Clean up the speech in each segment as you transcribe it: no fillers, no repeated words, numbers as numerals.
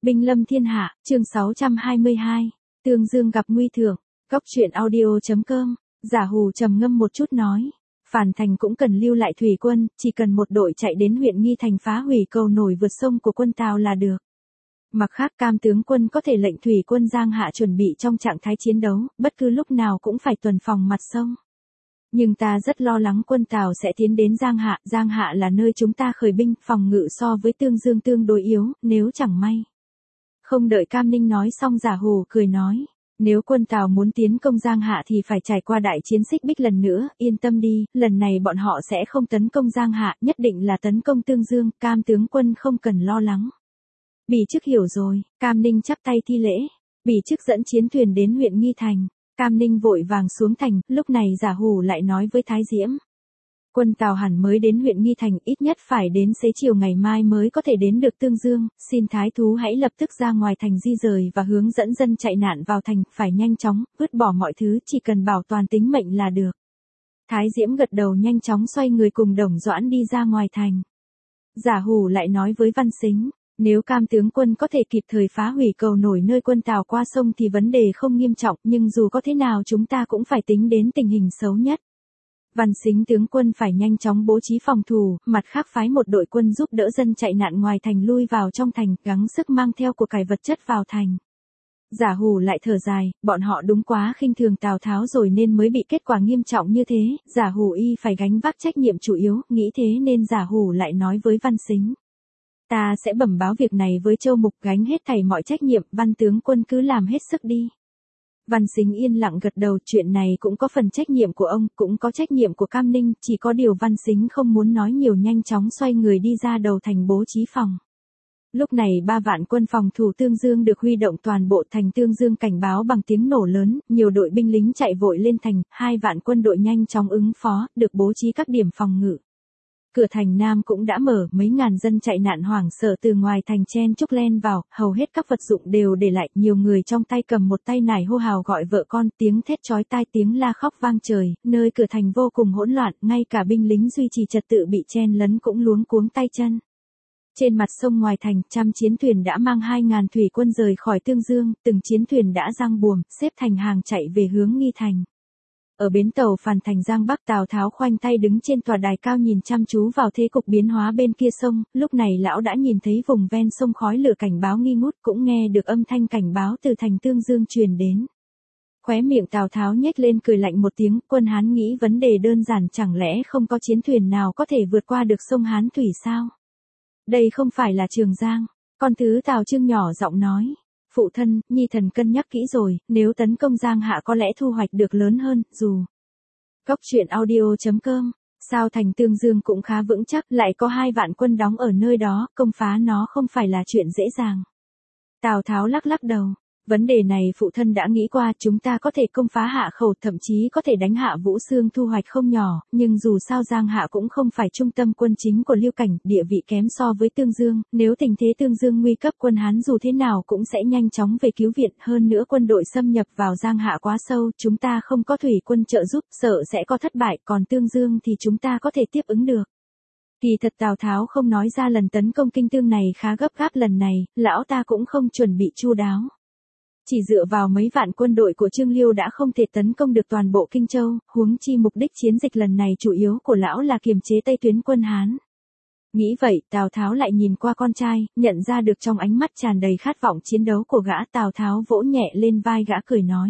Binh lâm thiên hạ, chương 622, Tương Dương gặp nguy thượng, Cóc truyện audio.com, Giả Hù trầm ngâm một chút nói. Phản thành cũng cần lưu lại thủy quân, chỉ cần một đội chạy đến huyện Nghi Thành phá hủy cầu nổi vượt sông của quân Tào là được. Mặt khác Cam tướng quân có thể lệnh thủy quân Giang Hạ chuẩn bị trong trạng thái chiến đấu, bất cứ lúc nào cũng phải tuần phòng mặt sông. Nhưng ta rất lo lắng quân Tào sẽ tiến đến Giang Hạ là nơi chúng ta khởi binh, phòng ngự so với Tương Dương tương đối yếu, nếu chẳng may. Không đợi Cam Ninh nói xong Giả Hù cười nói, nếu quân Tào muốn tiến công Giang Hạ thì phải trải qua đại chiến Xích Bích lần nữa, yên tâm đi, lần này bọn họ sẽ không tấn công Giang Hạ, nhất định là tấn công Tương Dương, Cam tướng quân không cần lo lắng. Bỉ chức hiểu rồi, Cam Ninh chắp tay thi lễ, Bỉ chức dẫn chiến thuyền đến huyện Nghi Thành. Cam Ninh vội vàng xuống thành, lúc này Giả Hù lại nói với Thái Diễm. Quân Tào hẳn mới đến huyện Nghi Thành, ít nhất phải đến xế chiều ngày mai mới có thể đến được Tương Dương, xin Thái Thú hãy lập tức ra ngoài thành di rời và hướng dẫn dân chạy nạn vào thành, phải nhanh chóng, vứt bỏ mọi thứ, chỉ cần bảo toàn tính mệnh là được. Thái Diễm gật đầu nhanh chóng xoay người cùng Đồng Doãn đi ra ngoài thành. Giả Hù lại nói với Văn Sính. Nếu Cam tướng quân có thể kịp thời phá hủy cầu nổi nơi quân Tào qua sông thì vấn đề không nghiêm trọng, nhưng dù có thế nào chúng ta cũng phải tính đến tình hình xấu nhất. Văn Sính tướng quân phải nhanh chóng bố trí phòng thủ, mặt khác phái một đội quân giúp đỡ dân chạy nạn ngoài thành lui vào trong thành, gắng sức mang theo của cải vật chất vào thành. Giả Hù lại thở dài, bọn họ đúng quá khinh thường Tào Tháo rồi nên mới bị kết quả nghiêm trọng như thế, Giả Hù y phải gánh vác trách nhiệm chủ yếu, nghĩ thế nên Giả Hù lại nói với Văn Sính. Ta sẽ bẩm báo việc này với Châu Mục, gánh hết thảy mọi trách nhiệm, Văn tướng quân cứ làm hết sức đi. Văn Sính yên lặng gật đầu, chuyện này cũng có phần trách nhiệm của ông, cũng có trách nhiệm của Cam Ninh, chỉ có điều Văn Sính không muốn nói nhiều, nhanh chóng xoay người đi ra đầu thành bố trí phòng. Lúc này 3 vạn quân phòng thủ Tương Dương được huy động, toàn bộ thành Tương Dương cảnh báo bằng tiếng nổ lớn, nhiều đội binh lính chạy vội lên thành, 2 vạn quân đội nhanh chóng ứng phó, được bố trí các điểm phòng ngự. Cửa thành Nam cũng đã mở, mấy ngàn dân chạy nạn hoảng sợ từ ngoài thành chen chúc len vào, hầu hết các vật dụng đều để lại, nhiều người trong tay cầm một tay nải hô hào gọi vợ con, tiếng thét chói tai, tiếng la khóc vang trời, nơi cửa thành vô cùng hỗn loạn, ngay cả binh lính duy trì trật tự bị chen lấn cũng luống cuống tay chân. Trên mặt sông ngoài thành, trăm chiến thuyền đã mang 2.000 thủy quân rời khỏi Tương Dương, từng chiến thuyền đã giăng buồm, xếp thành hàng chạy về hướng Nghi Thành. Ở bến tàu Phàn Thành Giang Bắc, Tào Tháo khoanh tay đứng trên tòa đài cao nhìn chăm chú vào thế cục biến hóa bên kia sông, lúc này lão đã nhìn thấy vùng ven sông khói lửa cảnh báo nghi ngút, cũng nghe được âm thanh cảnh báo từ thành Tương Dương truyền đến. Khóe miệng Tào Tháo nhếch lên cười lạnh một tiếng, quân Hán nghĩ vấn đề đơn giản, chẳng lẽ không có chiến thuyền nào có thể vượt qua được sông Hán thủy sao? Đây không phải là Trường Giang. Con thứ Tào Trương nhỏ giọng nói. Phụ thân, Nhi thần cân nhắc kỹ rồi, nếu tấn công Giang Hạ có lẽ thu hoạch được lớn hơn, dù. Cóc truyện audio.com, sao thành Tương Dương cũng khá vững chắc, lại có 2 vạn quân đóng ở nơi đó, công phá nó không phải là chuyện dễ dàng. Tào Tháo lắc lắc đầu. Vấn đề này phụ thân đã nghĩ qua, chúng ta có thể công phá Hạ Khẩu, thậm chí có thể đánh Hạ Vũ Xương, thu hoạch không nhỏ, nhưng dù sao Giang Hạ cũng không phải trung tâm quân chính của Lưu Cảnh, địa vị kém so với Tương Dương, nếu tình thế Tương Dương nguy cấp quân Hán dù thế nào cũng sẽ nhanh chóng về cứu viện, hơn nữa quân đội xâm nhập vào Giang Hạ quá sâu, chúng ta không có thủy quân trợ giúp, sợ sẽ có thất bại, còn Tương Dương thì chúng ta có thể tiếp ứng được. Kỳ thật Tào Tháo không nói ra lần tấn công Kinh Tương này khá gấp gáp, lần này, lão ta cũng không chuẩn bị chu đáo. Chỉ dựa vào mấy vạn quân đội của Trương Liêu đã không thể tấn công được toàn bộ Kinh Châu, huống chi mục đích chiến dịch lần này chủ yếu của lão là kiềm chế Tây tuyến quân Hán. Nghĩ vậy, Tào Tháo lại nhìn qua con trai, nhận ra được trong ánh mắt tràn đầy khát vọng chiến đấu của gã, Tào Tháo vỗ nhẹ lên vai gã cười nói.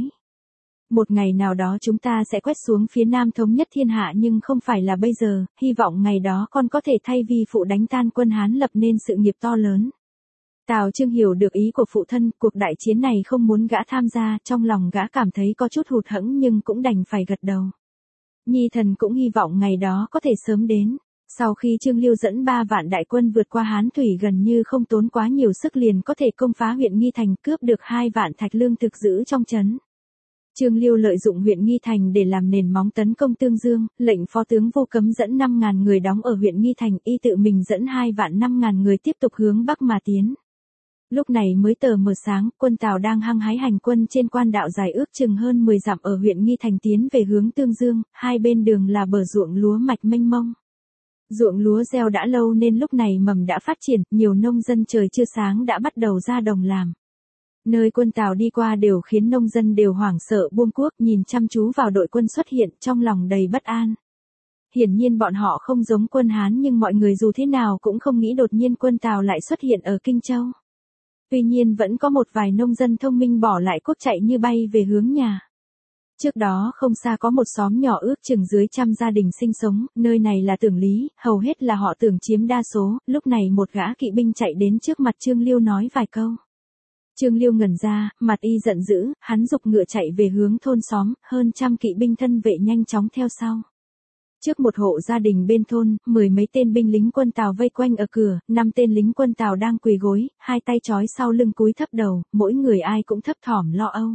Một ngày nào đó chúng ta sẽ quét xuống phía Nam thống nhất thiên hạ, nhưng không phải là bây giờ, hy vọng ngày đó con có thể thay vì phụ đánh tan quân Hán lập nên sự nghiệp to lớn. Tào Trương hiểu được ý của phụ thân, cuộc đại chiến này không muốn gã tham gia, trong lòng gã cảm thấy có chút hụt hẫng nhưng cũng đành phải gật đầu. Nhi thần cũng hy vọng ngày đó có thể sớm đến. Sau khi Trương Liêu dẫn 3 vạn đại quân vượt qua Hán thủy gần như không tốn quá nhiều sức liền có thể công phá huyện Nghi Thành, cướp được 2 vạn thạch lương thực giữ trong trấn. Trương Liêu lợi dụng huyện Nghi Thành để làm nền móng tấn công Tương Dương, lệnh phó tướng Vô Cấm dẫn 5.000 người đóng ở huyện Nghi Thành, y tự mình dẫn 2 vạn 5.000 người tiếp tục hướng Bắc mà tiến. Lúc này mới tờ mờ sáng, quân Tào đang hăng hái hành quân trên quan đạo dài ước chừng hơn 10 dặm ở huyện Nghi Thành tiến về hướng Tương Dương, hai bên đường là bờ ruộng lúa mạch mênh mông. Ruộng lúa gieo đã lâu nên lúc này mầm đã phát triển, nhiều nông dân trời chưa sáng đã bắt đầu ra đồng làm. Nơi quân Tào đi qua đều khiến nông dân đều hoảng sợ buông cuốc nhìn chăm chú vào đội quân xuất hiện trong lòng đầy bất an. Hiển nhiên bọn họ không giống quân Hán nhưng mọi người dù thế nào cũng không nghĩ đột nhiên quân Tào lại xuất hiện ở Kinh Châu. Tuy nhiên vẫn có một vài nông dân thông minh bỏ lại cuốc chạy như bay về hướng nhà. Trước đó không xa có một xóm nhỏ ước chừng dưới 100 gia đình sinh sống, nơi này là Tưởng Lý, hầu hết là họ Tưởng chiếm đa số, lúc này một gã kỵ binh chạy đến trước mặt Trương Liêu nói vài câu. Trương Liêu ngẩn ra, mặt y giận dữ, hắn giục ngựa chạy về hướng thôn xóm, hơn 100 kỵ binh thân vệ nhanh chóng theo sau. Trước một hộ gia đình bên thôn, 10 mấy tên binh lính quân Tào vây quanh ở cửa, 5 tên lính quân Tào đang quỳ gối, hai tay trói sau lưng cúi thấp đầu, mỗi người ai cũng thấp thỏm lo âu.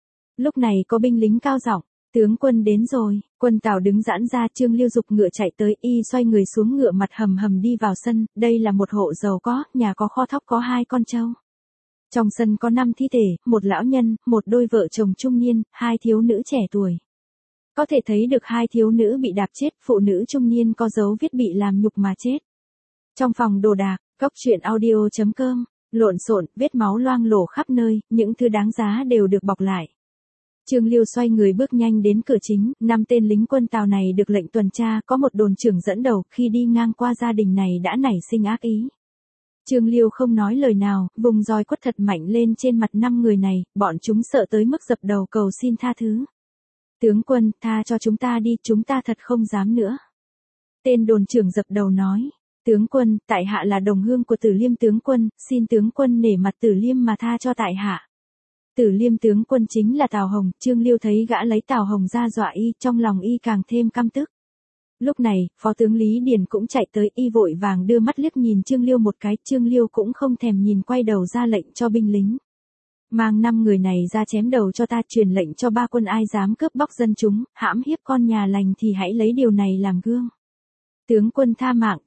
Lúc này có binh lính cao giọng, tướng quân đến rồi, quân Tào đứng giãn ra. Trương Liêu giục ngựa chạy tới, y xoay người xuống ngựa mặt hầm hầm đi vào sân, đây là một hộ giàu có, nhà có kho thóc có 2 con trâu. Trong sân có 5 thi thể, một lão nhân, một đôi vợ chồng trung niên, 2 thiếu nữ trẻ tuổi. Có thể thấy được 2 thiếu nữ bị đạp chết, phụ nữ trung niên có dấu viết bị làm nhục mà chết. Trong phòng đồ đạc, goctruyện.audio.com, lộn xộn, vết máu loang lổ khắp nơi, những thứ đáng giá đều được bọc lại. Trương Liêu xoay người bước nhanh đến cửa chính, 5 tên lính quân Tào này được lệnh tuần tra, có một đồn trưởng dẫn đầu, khi đi ngang qua gia đình này đã nảy sinh ác ý. Trương Liêu không nói lời nào, vùng roi quất thật mạnh lên trên mặt 5 người này, bọn chúng sợ tới mức dập đầu cầu xin tha thứ. Tướng quân, tha cho chúng ta đi, chúng ta thật không dám nữa. Tên đồn trưởng dập đầu nói, tướng quân, tại hạ là đồng hương của Tử Liêm tướng quân, xin tướng quân nể mặt Tử Liêm mà tha cho tại hạ. Tử Liêm tướng quân chính là Tào Hồng, Trương Liêu thấy gã lấy Tào Hồng ra dọa y, trong lòng y càng thêm căm tức. Lúc này, phó tướng Lý Điền cũng chạy tới, y vội vàng đưa mắt liếc nhìn Trương Liêu một cái, Trương Liêu cũng không thèm nhìn quay đầu ra lệnh cho binh lính. Mang 5 người này ra chém đầu cho ta, truyền lệnh cho 3 quân ai dám cướp bóc dân chúng, hãm hiếp con nhà lành thì hãy lấy điều này làm gương. Tướng quân tha mạng,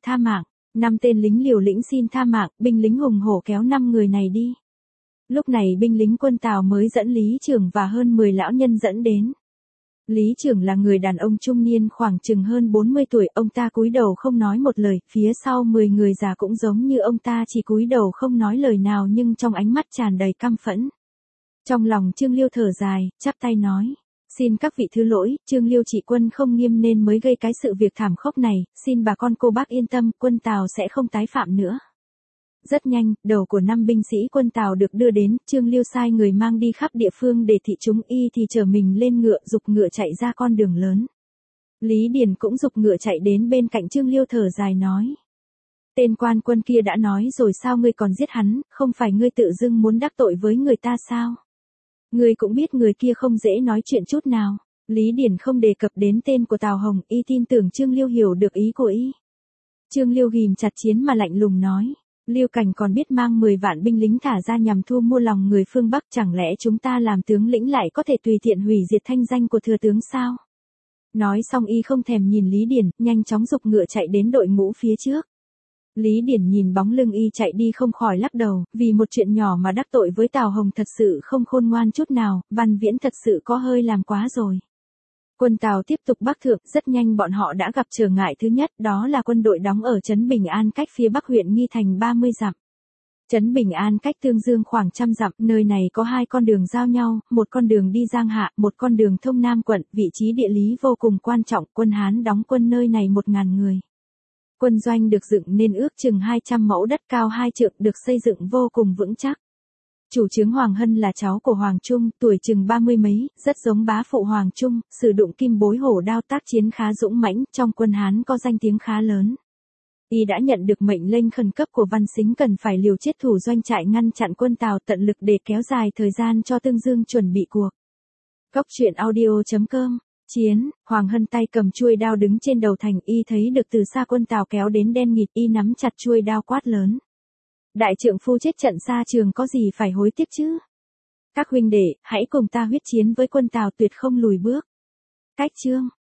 5 tên lính liều lĩnh xin tha mạng, binh lính hùng hổ kéo 5 người này đi. Lúc này binh lính quân Tào mới dẫn Lý Trưởng và hơn 10 lão nhân dẫn đến. Lý Trưởng là người đàn ông trung niên khoảng chừng hơn 40 tuổi, ông ta cúi đầu không nói một lời, phía sau 10 người già cũng giống như ông ta chỉ cúi đầu không nói lời nào nhưng trong ánh mắt tràn đầy căm phẫn. Trong lòng Trương Liêu thở dài, chắp tay nói, xin các vị thứ lỗi, Trương Liêu trị quân không nghiêm nên mới gây cái sự việc thảm khốc này, xin bà con cô bác yên tâm, quân Tào sẽ không tái phạm nữa. Rất nhanh, đầu của 5 binh sĩ quân Tào được đưa đến, Trương Liêu sai người mang đi khắp địa phương để thị chúng, y thì chở mình lên ngựa, giục ngựa chạy ra con đường lớn. Lý Điền cũng giục ngựa chạy đến bên cạnh Trương Liêu thở dài nói. Tên quan quân kia đã nói rồi sao ngươi còn giết hắn, không phải ngươi tự dưng muốn đắc tội với người ta sao? Ngươi cũng biết người kia không dễ nói chuyện chút nào. Lý Điền không đề cập đến tên của Tào Hồng, y tin tưởng Trương Liêu hiểu được ý của y. Trương Liêu ghim chặt chiến mà lạnh lùng nói. Liêu Cảnh còn biết mang 10 vạn binh lính thả ra nhằm thu mua lòng người phương Bắc, chẳng lẽ chúng ta làm tướng lĩnh lại có thể tùy tiện hủy diệt thanh danh của thừa tướng sao? Nói xong y không thèm nhìn Lý Điền, nhanh chóng giục ngựa chạy đến đội ngũ phía trước. Lý Điền nhìn bóng lưng y chạy đi không khỏi lắc đầu, vì một chuyện nhỏ mà đắc tội với Tào Hồng thật sự không khôn ngoan chút nào, Văn Viễn thật sự có hơi làm quá rồi. Quân Tào tiếp tục bắc thượng, rất nhanh bọn họ đã gặp trở ngại thứ nhất, đó là quân đội đóng ở trấn Bình An cách phía bắc huyện Nghi Thành 30 dặm. Trấn Bình An cách Tương Dương khoảng 100 dặm, nơi này có 2 con đường giao nhau, một con đường đi Giang Hạ, một con đường thông Nam quận, vị trí địa lý vô cùng quan trọng, quân Hán đóng quân nơi này 1000 người. Quân doanh được dựng nên ước chừng 200 mẫu đất cao 2 trượng, được xây dựng vô cùng vững chắc. Chủ chướng Hoàng Hân là cháu của Hoàng Trung, tuổi chừng 30 mấy, rất giống bá phụ Hoàng Trung, sử dụng kim bối hổ đao tác chiến khá dũng mãnh, trong quân Hán có danh tiếng khá lớn. Y đã nhận được mệnh lệnh khẩn cấp của Văn Sính cần phải liều chết thủ doanh trại ngăn chặn quân Tào, tận lực để kéo dài thời gian cho Tương Dương chuẩn bị cuộc. Goctruyện.audio.com. Chiến, Hoàng Hân tay cầm chuôi đao đứng trên đầu thành, y thấy được từ xa quân Tào kéo đến đen nghịt, y nắm chặt chuôi đao quát lớn. Đại trượng phu chết trận xa trường có gì phải hối tiếc chứ? Các huynh đệ, hãy cùng ta huyết chiến với quân Tào tuyệt không lùi bước. Cách chương.